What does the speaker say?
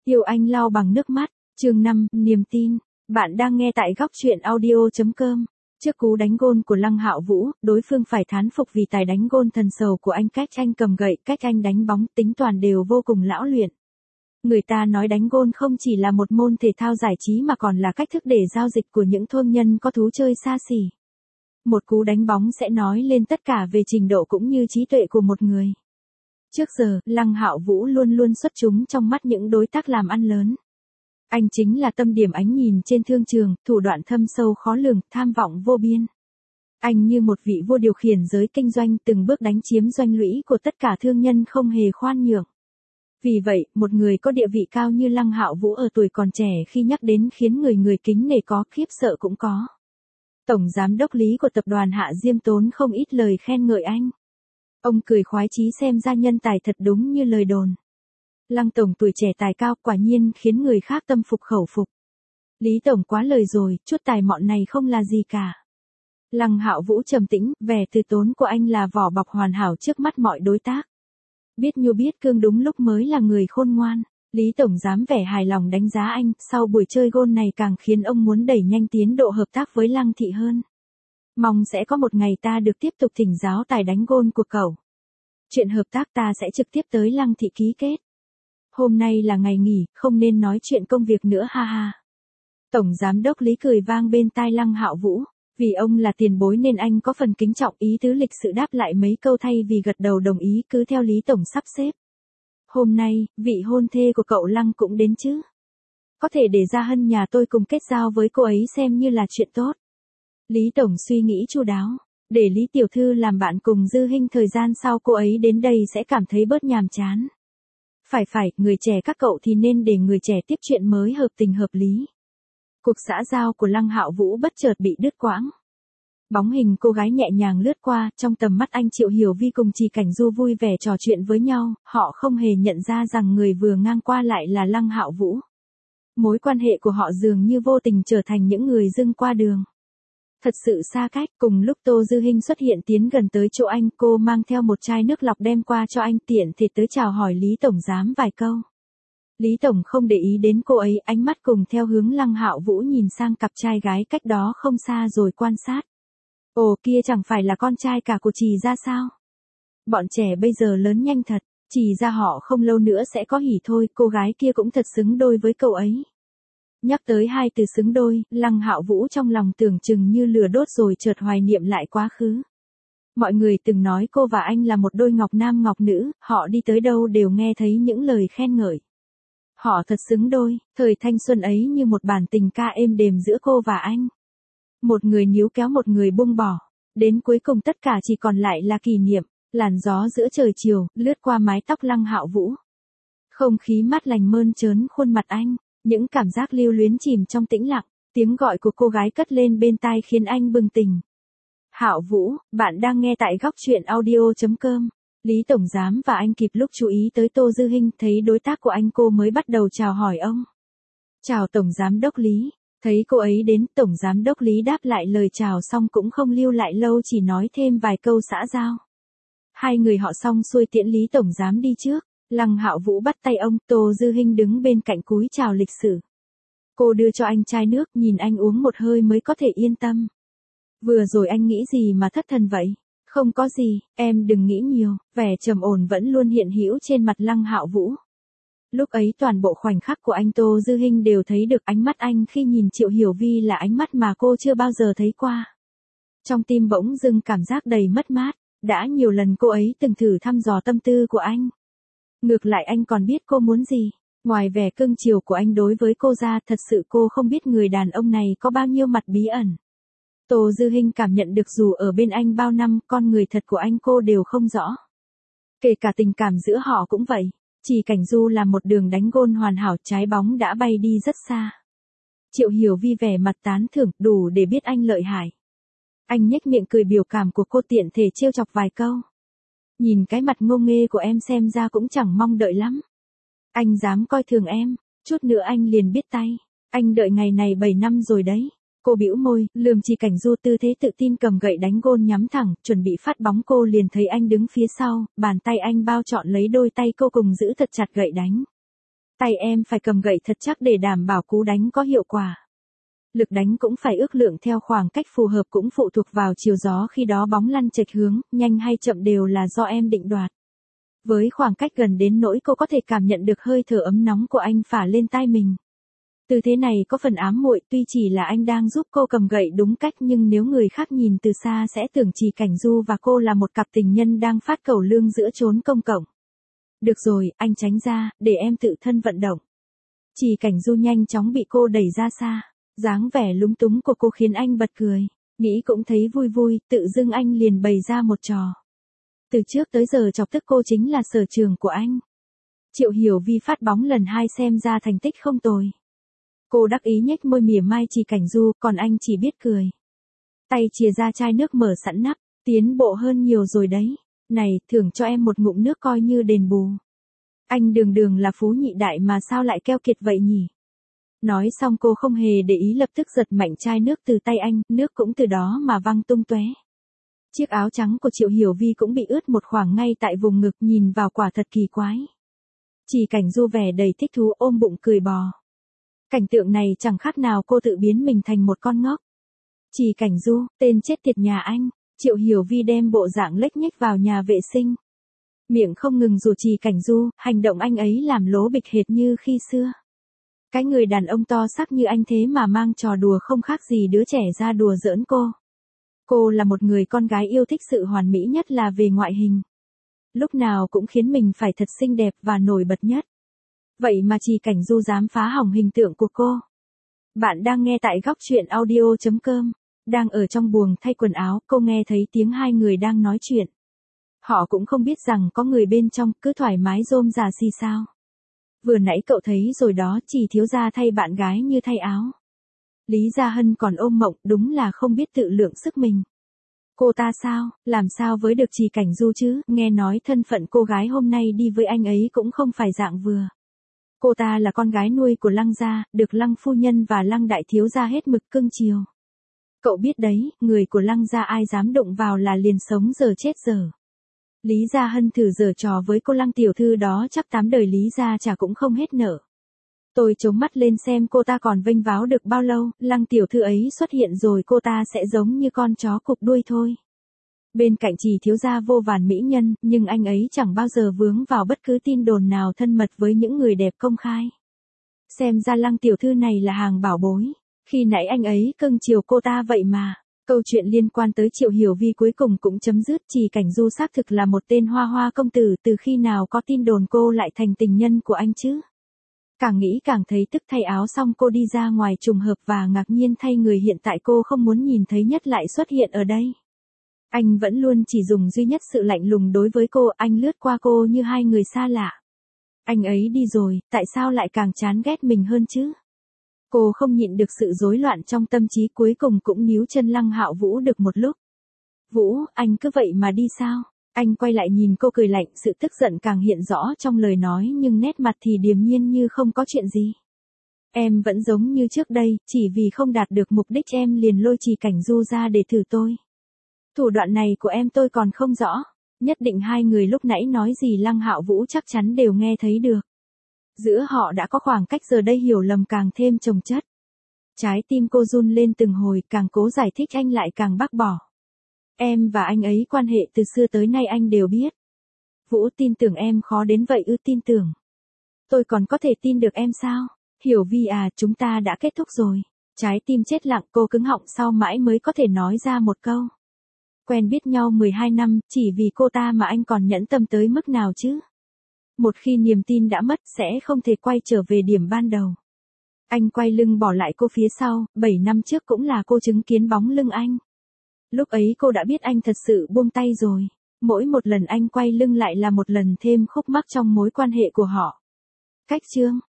Yêu anh lau bằng nước mắt, chương 5, niềm tin. Bạn đang nghe tại góc truyện audio.com. Trước cú đánh gôn của Lăng Hạo Vũ, đối phương phải thán phục vì tài đánh gôn thần sầu của anh, cách anh cầm gậy, cách anh đánh bóng, tính toàn đều vô cùng lão luyện. Người ta nói đánh gôn không chỉ là một môn thể thao giải trí mà còn là cách thức để giao dịch của những thương nhân có thú chơi xa xỉ. Một cú đánh bóng sẽ nói lên tất cả về trình độ cũng như trí tuệ của một người. Trước giờ, Lăng Hạo Vũ luôn luôn xuất chúng trong mắt những đối tác làm ăn lớn. Anh chính là tâm điểm ánh nhìn trên thương trường, thủ đoạn thâm sâu khó lường, tham vọng vô biên. Anh như một vị vua điều khiển giới kinh doanh, từng bước đánh chiếm doanh lũy của tất cả thương nhân không hề khoan nhượng. Vì vậy, một người có địa vị cao như Lăng Hạo Vũ ở tuổi còn trẻ khi nhắc đến khiến người kính nể, có khiếp sợ cũng có. Tổng giám đốc Lý của tập đoàn Hạ Diêm tốn không ít lời khen ngợi anh. Ông cười khoái chí xem ra nhân tài thật đúng như lời đồn. Lăng tổng tuổi trẻ tài cao, quả nhiên khiến người khác tâm phục khẩu phục. Lý tổng quá lời rồi, chút tài mọn này không là gì cả. Lăng Hạo Vũ trầm tĩnh, vẻ từ tốn của anh là vỏ bọc hoàn hảo trước mắt mọi đối tác. Biết nhu biết cương, đúng lúc mới là người khôn ngoan. Lý tổng giám vẻ hài lòng đánh giá anh, sau buổi chơi gôn này càng khiến ông muốn đẩy nhanh tiến độ hợp tác với Lăng thị hơn. Mong sẽ có một ngày ta được tiếp tục thỉnh giáo tài đánh gôn của cậu. Chuyện hợp tác ta sẽ trực tiếp tới Lăng thị ký kết. Hôm nay là ngày nghỉ, không nên nói chuyện công việc nữa, ha ha. Tổng giám đốc Lý cười vang bên tai Lăng Hạo Vũ, vì ông là tiền bối nên anh có phần kính trọng, ý tứ lịch sự đáp lại mấy câu thay vì gật đầu đồng ý, cứ theo Lý tổng sắp xếp. Hôm nay, vị hôn thê của cậu Lăng cũng đến chứ? Có thể để Gia Hân nhà tôi cùng kết giao với cô ấy xem như là chuyện tốt. Lý tổng suy nghĩ chu đáo, để Lý tiểu thư làm bạn cùng Dư Hinh, thời gian sau cô ấy đến đây sẽ cảm thấy bớt nhàm chán. Phải, người trẻ các cậu thì nên để người trẻ tiếp chuyện mới hợp tình hợp lý. Cuộc xã giao của Lăng Hạo Vũ bất chợt bị đứt quãng. Bóng hình cô gái nhẹ nhàng lướt qua, trong tầm mắt anh Triệu Hiểu Vi cùng Trì Cảnh Du vui vẻ trò chuyện với nhau, họ không hề nhận ra rằng người vừa ngang qua lại là Lăng Hạo Vũ. Mối quan hệ của họ dường như vô tình trở thành những người dưng qua đường. Thật sự xa cách. Cùng lúc Tô Dư Hinh xuất hiện tiến gần tới chỗ anh, cô mang theo một chai nước lọc đem qua cho anh, tiện thể tới chào hỏi Lý tổng giám vài câu. Lý tổng không để ý đến cô ấy, ánh mắt cùng theo hướng Lăng Hạo Vũ nhìn sang cặp trai gái cách đó không xa rồi quan sát. Ồ, kia chẳng phải là con trai cả của Trì gia sao? Bọn trẻ bây giờ lớn nhanh thật, Trì gia họ không lâu nữa sẽ có hỉ thôi, cô gái kia cũng thật xứng đôi với cậu ấy. Nhắc tới hai từ xứng đôi, Lăng Hạo Vũ trong lòng tưởng chừng như lửa đốt rồi chợt hoài niệm lại quá khứ. Mọi người từng nói cô và anh là một đôi ngọc nam ngọc nữ, họ đi tới đâu đều nghe thấy những lời khen ngợi. Họ thật xứng đôi, thời thanh xuân ấy như một bản tình ca êm đềm giữa cô và anh. Một người níu kéo một người buông bỏ, đến cuối cùng tất cả chỉ còn lại là kỷ niệm. Làn gió giữa trời chiều, lướt qua mái tóc Lăng Hạo Vũ. Không khí mát lành mơn trớn khuôn mặt anh. Những cảm giác lưu luyến chìm trong tĩnh lặng, tiếng gọi của cô gái cất lên bên tai khiến anh bừng tỉnh. Hạo Vũ, bạn đang nghe tại góc truyện audio.com. Lý tổng giám và anh kịp lúc chú ý tới Tô Dư Hinh, thấy đối tác của anh cô mới bắt đầu chào hỏi ông. Chào tổng giám đốc Lý. Thấy cô ấy đến, tổng giám đốc Lý đáp lại lời chào xong cũng không lưu lại lâu, chỉ nói thêm vài câu xã giao. Hai người họ xong xuôi tiễn Lý tổng giám đi trước. Lăng Hạo Vũ bắt tay ông, Tô Dư Hinh đứng bên cạnh cúi chào lịch sự. Cô đưa cho anh chai nước, nhìn anh uống một hơi mới có thể yên tâm. Vừa rồi anh nghĩ gì mà thất thần vậy? Không có gì, em đừng nghĩ nhiều. Vẻ trầm ổn vẫn luôn hiện hữu trên mặt Lăng Hạo Vũ. Lúc ấy toàn bộ khoảnh khắc của anh Tô Dư Hinh đều thấy được, ánh mắt anh khi nhìn Triệu Hiểu Vi là ánh mắt mà cô chưa bao giờ thấy qua. Trong tim bỗng dưng cảm giác đầy mất mát, đã nhiều lần cô ấy từng thử thăm dò tâm tư của anh. Ngược lại anh còn biết cô muốn gì. Ngoài vẻ cưng chiều của anh đối với cô ra, thật sự cô không biết người đàn ông này có bao nhiêu mặt bí ẩn. Tô Dư Hinh cảm nhận được dù ở bên anh bao năm, con người thật của anh cô đều không rõ. Kể cả tình cảm giữa họ cũng vậy. Trì Cảnh Du là một đường đánh gôn hoàn hảo, trái bóng đã bay đi rất xa. Triệu Hiểu Vi vẻ mặt tán thưởng, đủ để biết anh lợi hại. Anh nhếch miệng cười biểu cảm của cô, tiện thể trêu chọc vài câu. Nhìn cái mặt ngô nghê của em xem ra cũng chẳng mong đợi lắm. Anh dám coi thường em, chút nữa anh liền biết tay. Anh đợi ngày này 7 năm rồi đấy. Cô bĩu môi, lườm Trì Cảnh Du tư thế tự tin cầm gậy đánh gôn nhắm thẳng, chuẩn bị phát bóng, cô liền thấy anh đứng phía sau, bàn tay anh bao trọn lấy đôi tay cô cùng giữ thật chặt gậy đánh. Tay em phải cầm gậy thật chắc để đảm bảo cú đánh có hiệu quả. Lực đánh cũng phải ước lượng theo khoảng cách phù hợp, cũng phụ thuộc vào chiều gió khi đó bóng lăn chệch hướng, nhanh hay chậm đều là do em định đoạt. Với khoảng cách gần đến nỗi cô có thể cảm nhận được hơi thở ấm nóng của anh phả lên tai mình. Tư thế này có phần ám muội, tuy chỉ là anh đang giúp cô cầm gậy đúng cách nhưng nếu người khác nhìn từ xa sẽ tưởng Trì Cảnh Du và cô là một cặp tình nhân đang phát cẩu lương giữa chốn công cộng. Được rồi, anh tránh ra, để em tự thân vận động. Trì Cảnh Du nhanh chóng bị cô đẩy ra xa. Dáng vẻ lúng túng của cô khiến anh bật cười. Nghĩ cũng thấy vui vui, tự dưng anh liền bày ra một trò. Từ trước tới giờ chọc tức cô chính là sở trường của anh. Triệu Hiểu Vi phát bóng lần 2 xem ra thành tích không tồi. Cô đắc ý nhếch môi mỉa mai Trì Cảnh Du, còn anh chỉ biết cười. Tay chìa ra chai nước mở sẵn nắp, tiến bộ hơn nhiều rồi đấy. Này, thưởng cho em một ngụm nước coi như đền bù. Anh đường đường là phú nhị đại mà sao lại keo kiệt vậy nhỉ? Nói xong cô không hề để ý lập tức giật mạnh chai nước từ tay anh, nước cũng từ đó mà văng tung tóe. Chiếc áo trắng của Triệu Hiểu Vi cũng bị ướt một khoảng ngay tại vùng ngực, nhìn vào quả thật kỳ quái. Trì Cảnh Du vẻ đầy thích thú ôm bụng cười bò. Cảnh tượng này chẳng khác nào cô tự biến mình thành một con ngốc. Trì Cảnh Du, tên chết tiệt nhà anh. Triệu Hiểu Vi đem bộ dạng lếch nhếch vào nhà vệ sinh. Miệng không ngừng rủa Trì Cảnh Du, hành động anh ấy làm lố bịch hệt như khi xưa. Cái người đàn ông to xác như anh thế mà mang trò đùa không khác gì đứa trẻ ra đùa giỡn cô. Cô là một người con gái yêu thích sự hoàn mỹ nhất là về ngoại hình. Lúc nào cũng khiến mình phải thật xinh đẹp và nổi bật nhất. Vậy mà Trì Cảnh Du dám phá hỏng hình tượng của cô. Bạn đang nghe tại góc truyện audio.com. Đang ở trong buồng thay quần áo, cô nghe thấy tiếng hai người đang nói chuyện. Họ cũng không biết rằng có người bên trong, cứ thoải mái rôm rả xì xào. Vừa nãy cậu thấy rồi đó, Trì thiếu gia thay bạn gái như thay áo. Lý Gia Hân còn ôm mộng, đúng là không biết tự lượng sức mình. Cô ta sao, làm sao với được Trì Cảnh Du chứ, nghe nói thân phận cô gái hôm nay đi với anh ấy cũng không phải dạng vừa. Cô ta là con gái nuôi của Lăng gia, được Lăng phu nhân và Lăng đại thiếu gia hết mực cưng chiều. Cậu biết đấy, người của Lăng gia ai dám đụng vào là liền sống giờ chết giờ. Lý Gia Hân thử giở trò với cô Lăng tiểu thư đó chắc 8 đời Lý gia chả cũng không hết nợ. Tôi chống mắt lên xem cô ta còn vênh váo được bao lâu, Lăng tiểu thư ấy xuất hiện rồi cô ta sẽ giống như con chó cụp đuôi thôi. Bên cạnh Trì thiếu gia vô vàn mỹ nhân, nhưng anh ấy chẳng bao giờ vướng vào bất cứ tin đồn nào thân mật với những người đẹp công khai. Xem ra Lăng tiểu thư này là hàng bảo bối. Khi nãy anh ấy cưng chiều cô ta vậy mà. Câu chuyện liên quan tới Triệu Hiểu Vi cuối cùng cũng chấm dứt. Trì Cảnh Du xác thực là một tên hoa hoa công tử, từ khi nào có tin đồn cô lại thành tình nhân của anh chứ? Càng nghĩ càng thấy tức, thay áo xong cô đi ra ngoài trùng hợp và ngạc nhiên thay người hiện tại cô không muốn nhìn thấy nhất lại xuất hiện ở đây. Anh vẫn luôn chỉ dùng duy nhất sự lạnh lùng đối với cô, anh lướt qua cô như hai người xa lạ. Anh ấy đi rồi, tại sao lại càng chán ghét mình hơn chứ? Cô không nhịn được sự rối loạn trong tâm trí, cuối cùng cũng níu chân Lăng Hạo Vũ được một lúc. Vũ, anh cứ vậy mà đi sao? Anh quay lại nhìn cô cười lạnh, sự tức giận càng hiện rõ trong lời nói nhưng nét mặt thì điềm nhiên như không có chuyện gì. Em vẫn giống như trước đây, chỉ vì không đạt được mục đích em liền lôi Trì Cảnh Du ra để thử tôi. Thủ đoạn này của em tôi còn không rõ. Nhất định hai người lúc nãy nói gì Lăng Hạo Vũ chắc chắn đều nghe thấy được. Giữa họ đã có khoảng cách, giờ đây hiểu lầm càng thêm chồng chất. Trái tim cô run lên từng hồi, càng cố giải thích anh lại càng bác bỏ. Em và anh ấy quan hệ từ xưa tới nay anh đều biết. Vũ tin tưởng em khó đến vậy ư? Tin tưởng. Tôi còn có thể tin được em sao? Hiểu Vi à, chúng ta đã kết thúc rồi. Trái tim chết lặng, cô cứng họng sau mãi mới có thể nói ra một câu. Quen biết nhau 12 năm, chỉ vì cô ta mà anh còn nhẫn tâm tới mức nào chứ? Một khi niềm tin đã mất sẽ không thể quay trở về điểm ban đầu. Anh quay lưng bỏ lại cô phía sau, 7 năm trước cũng là cô chứng kiến bóng lưng anh. Lúc ấy cô đã biết anh thật sự buông tay rồi. Mỗi một lần anh quay lưng lại là một lần thêm khúc mắc trong mối quan hệ của họ. Cách chương